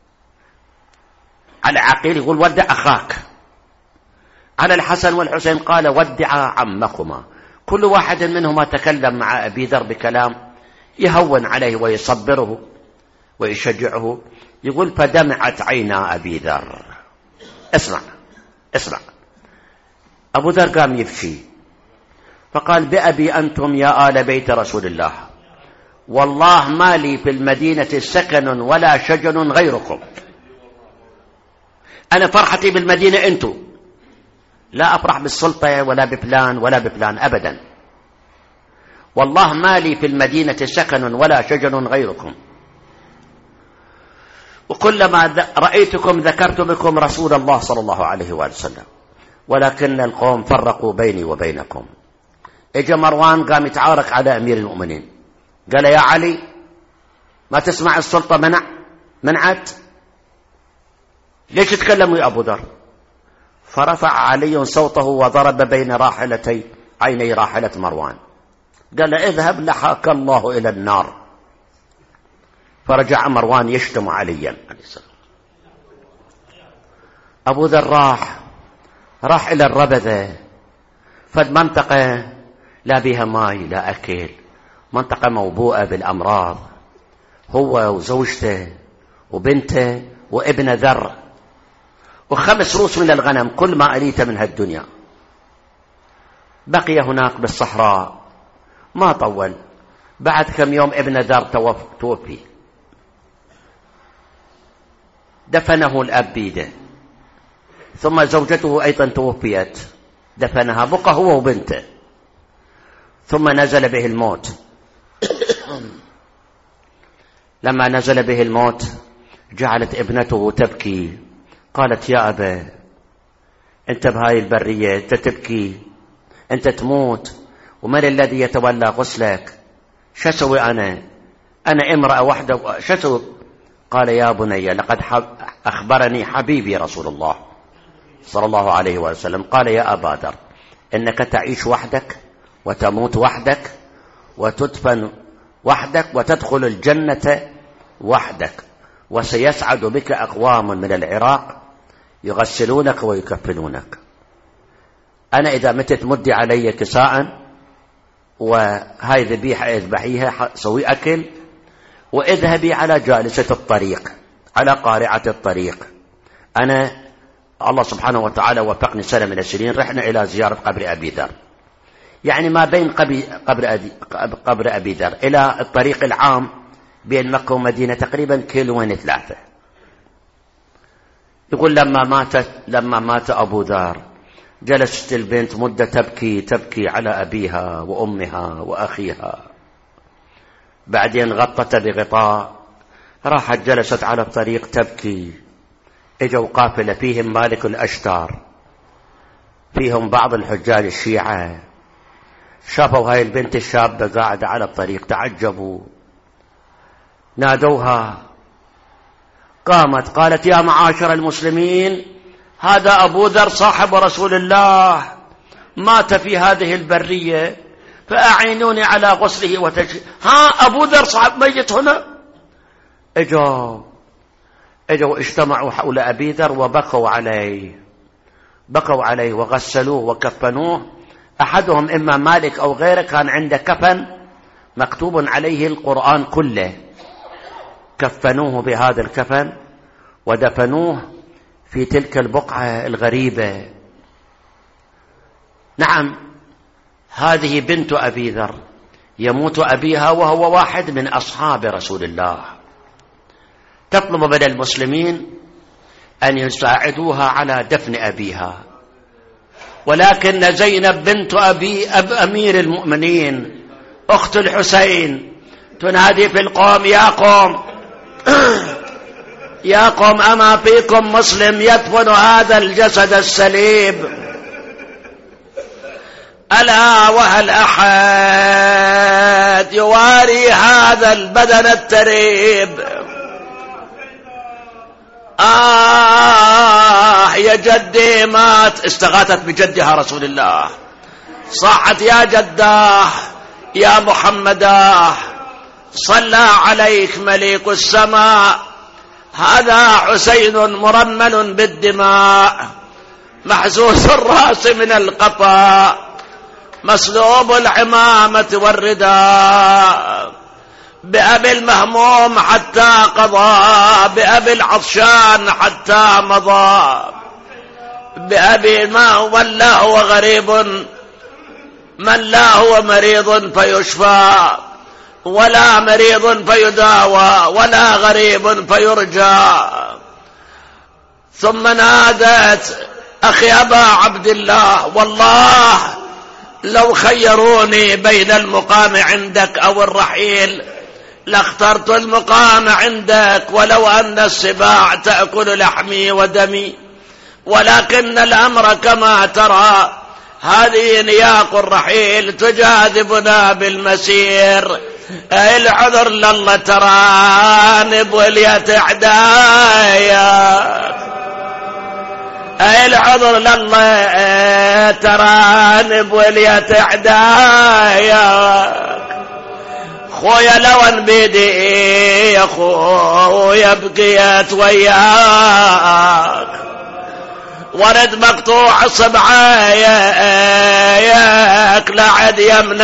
على عقيل يقول: ودع أخاك. على الحسن والحسين قال: ودع عمكما. كل واحد منهما تكلم مع أبي ذر بكلام يهون عليه ويصبره ويشجعه. يقول: فدمعت عينا أبي ذر. اسمع. أبو ذر قام يبكي فقال: بأبي أنتم يا آل بيت رسول الله، والله ما لي في المدينة سكن ولا شجن غيركم. أنا فرحتي بالمدينة أنتم، لا أفرح بالسلطة ولا بفلان أبدا. والله ما لي في المدينة سكن ولا شجن غيركم، وكلما رأيتكم ذكرت بكم رسول الله صلى الله عليه وآله وسلم، ولكن القوم فرقوا بيني وبينكم. اجى مروان قام يتعارك على أمير المؤمنين، قال: يا علي، ما تسمع السلطة منعت، ليش تتكلموا يا أبو ذر؟ فرفع علي صوته وضرب بين عيني راحلة مروان، قال: اذهب لحاك الله إلى النار. فرجع مروان يشتم عليا عليه السلام. أبو ذر راح إلى الربذة، فالمنطقة لا بها ماء لا أكل، منطقة موبوءة بالأمراض، هو وزوجته وبنته وابن ذر و5 رؤوس من الغنم، كل ما أليت من هالدنيا. بقي هناك بالصحراء، ما طول، بعد كم يوم ابن ذر توفي، دفنه الأب بيده، ثم زوجته أيضا توفيت، دفنها، بقى هو وبنته، ثم نزل به الموت. لما نزل به الموت جعلت ابنته تبكي، قالت: يا أبا، أنت بهاي البرية أنت تبكي، أنت تموت، ومن الذي يتولى غسلك؟ شو أسوي أنا امرأة وحدة، شو أسوي؟ قال: يا بني، لقد أخبرني حبيبي رسول الله صلى الله عليه وسلم، قال: يا أبا ذر، إنك تعيش وحدك وتموت وحدك وتدفن وحدك وتدخل الجنة وحدك، وسيسعد بك أقوام من العراق يغسلونك ويكفنونك. أنا إذا متت مدي علي كساء، وهاي ذبيحة اذبحيها، سوي أكل، واذهبي على جالسة الطريق، على قارعة الطريق. أنا الله سبحانه وتعالى وفقني سنة من السنين، رحنا إلى زيارة قبر أبي ذر، يعني ما بين قبر أبي ذر إلى الطريق العام بين مكة ومدينة تقريبا 2 كيلو 3. يقول لما مات أبو ذر جلست البنت مدة تبكي على أبيها وأمها وأخيها، بعدين غطت بغطاء، راحت جلست على الطريق تبكي. اجوا قافلة فيهم مالك الأشتار، فيهم بعض الحجاج الشيعة، شافوا هاي البنت الشابة قاعدة على الطريق، تعجبوا، نادوها، قامت قالت: يا معاشر المسلمين، هذا أبو ذر صاحب رسول الله، مات في هذه البرية، فأعينوني على غسله ها أبو ذر صاحب ميت هنا. اجوا اجتمعوا حول أبي ذر وبكوا عليه وغسلوه وكفنوه. أحدهم إما مالك أو غيره كان عنده كفن مكتوب عليه القرآن كله، كفنوه بهذا الكفن ودفنوه في تلك البقعة الغريبة. نعم، هذه بنت أبي ذر، يموت أبيها وهو واحد من أصحاب رسول الله، تطلب من المسلمين أن يساعدوها على دفن أبيها، ولكن زينب بنت أمير المؤمنين أخت الحسين تنادي في القوم: يا قوم أما فيكم مسلم يدفن هذا الجسد السليب؟ ألا وهل أحد يواري هذا البدن التريب؟ يا جدي مات. استغاثت بجدها رسول الله، صاحت: يا جداه، يا محمداه، صلى عليك مليك السماء، هذا حسين مرمل بالدماء، محزوز الرأس من القفا، مسلوب العمامة والرداء، بأبي المهموم حتى قضى، بأبي العطشان حتى مضى، بأبي ما ولا هو غريب من لا هو مريض فيشفى، ولا مريض فيداوى، ولا غريب فيرجى. ثم نادت: أخي أبا عبد الله، والله لو خيروني بين المقام عندك أو الرحيل لاخترت المقام عندك، ولو أن السباع تأكل لحمي ودمي، ولكن الأمر كما ترى، هذه نياق الرحيل تجاذبنا بالمسير، العذر لله ترانب واليت عدايا، العذر لله تراني بولية عداياك خويا لو ان بيدي يا خويا بقيت وياك ورد مقطوع صبعاياك لعد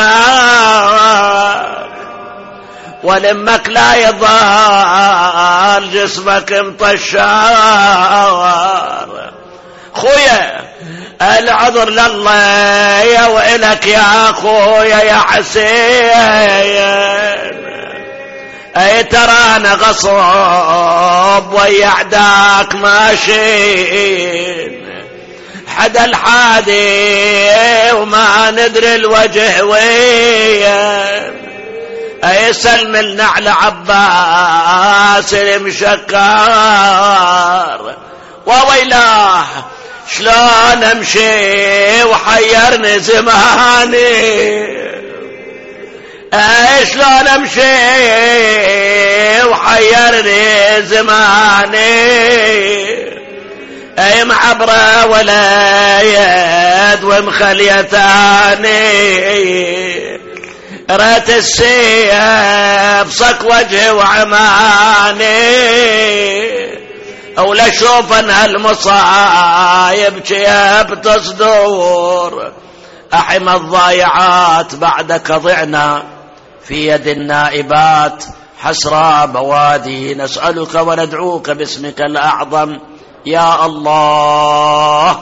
يمناك ولمك لا يضال جسمك مطشار خويا العذر لله يا وإلك يا خويا يا حسين اي ترانا غصب ويعداك ماشين حدا الحادي وما ندري الوجه وين اي سلم لنا على عباس المشكار وويلاه شلون امشي وحيرني زماني شلون امشي وحيرني زماني اي معبره ولا يد ومخليتاني رات السيف صك وجهي وعماني أولا شوف أن هالمصايب كيف تصدور أحم الضايعات بعدك ضعنا في يد النائبات حسرى بوادي نسألك وندعوك باسمك الأعظم يا الله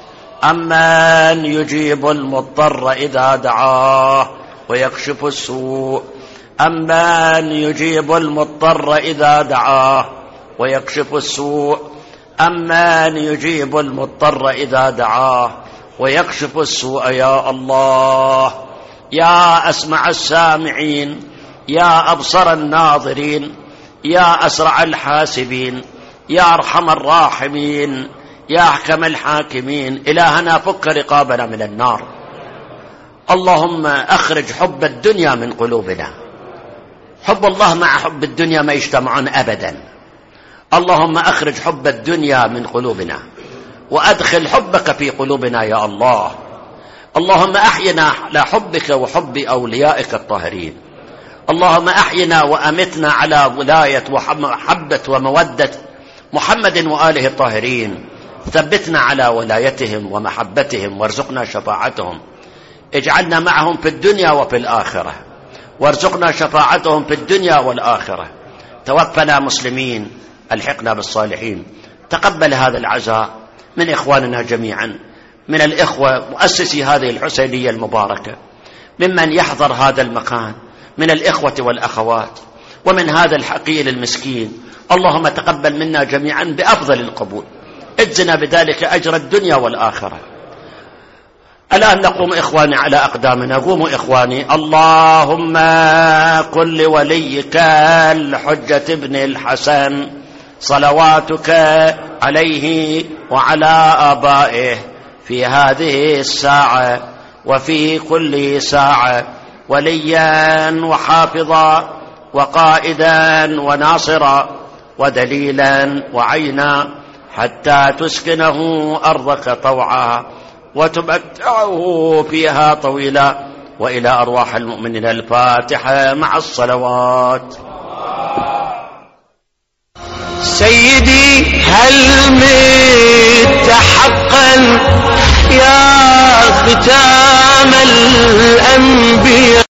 أمن يجيب المضطر إذا دعاه ويكشف السوء أمن يجيب المضطر إذا دعاه ويكشف السوء أمن يجيب المضطر إذا دعاه ويكشف السوء يا الله يا أسمع السامعين يا أبصر الناظرين يا أسرع الحاسبين يا أرحم الراحمين يا أحكم الحاكمين إلهنا فك رقابنا من النار اللهم أخرج حب الدنيا من قلوبنا حب الله مع حب الدنيا ما يجتمعون أبدا اللهم أخرج حب الدنيا من قلوبنا وأدخل حبك في قلوبنا يا الله اللهم أحينا على حبك وحب أوليائك الطاهرين اللهم أحينا وأمتنا على ولاية ومحبة ومودة محمد وآله الطاهرين ثبتنا على ولايتهم ومحبتهم وارزقنا شفاعتهم اجعلنا معهم في الدنيا وفي الآخرة وارزقنا شفاعتهم في الدنيا والآخرة توفنا مسلمين الحقنا بالصالحين تقبل هذا العزاء من إخواننا جميعا من الإخوة مؤسسي هذه الحسينية المباركة ممن يحضر هذا المكان من الإخوة والأخوات ومن هذا الحقير المسكين اللهم تقبل منا جميعا بأفضل القبول اجزنا بذلك أجر الدنيا والآخرة الآن نقوم إخواني على أقدامنا قوموا إخواني اللهم قل لوليك الحجة ابن الحسن صلواتك عليه وعلى آبائه في هذه الساعة وفي كل ساعة وليا وحافظا وقائدا وناصرا ودليلا وعينا حتى تسكنه أرضك طوعا وتمتعه فيها طويلا وإلى أرواح المؤمنين الفاتحة مع الصلوات. سيدي هل مت حقا يا ختام الأنبياء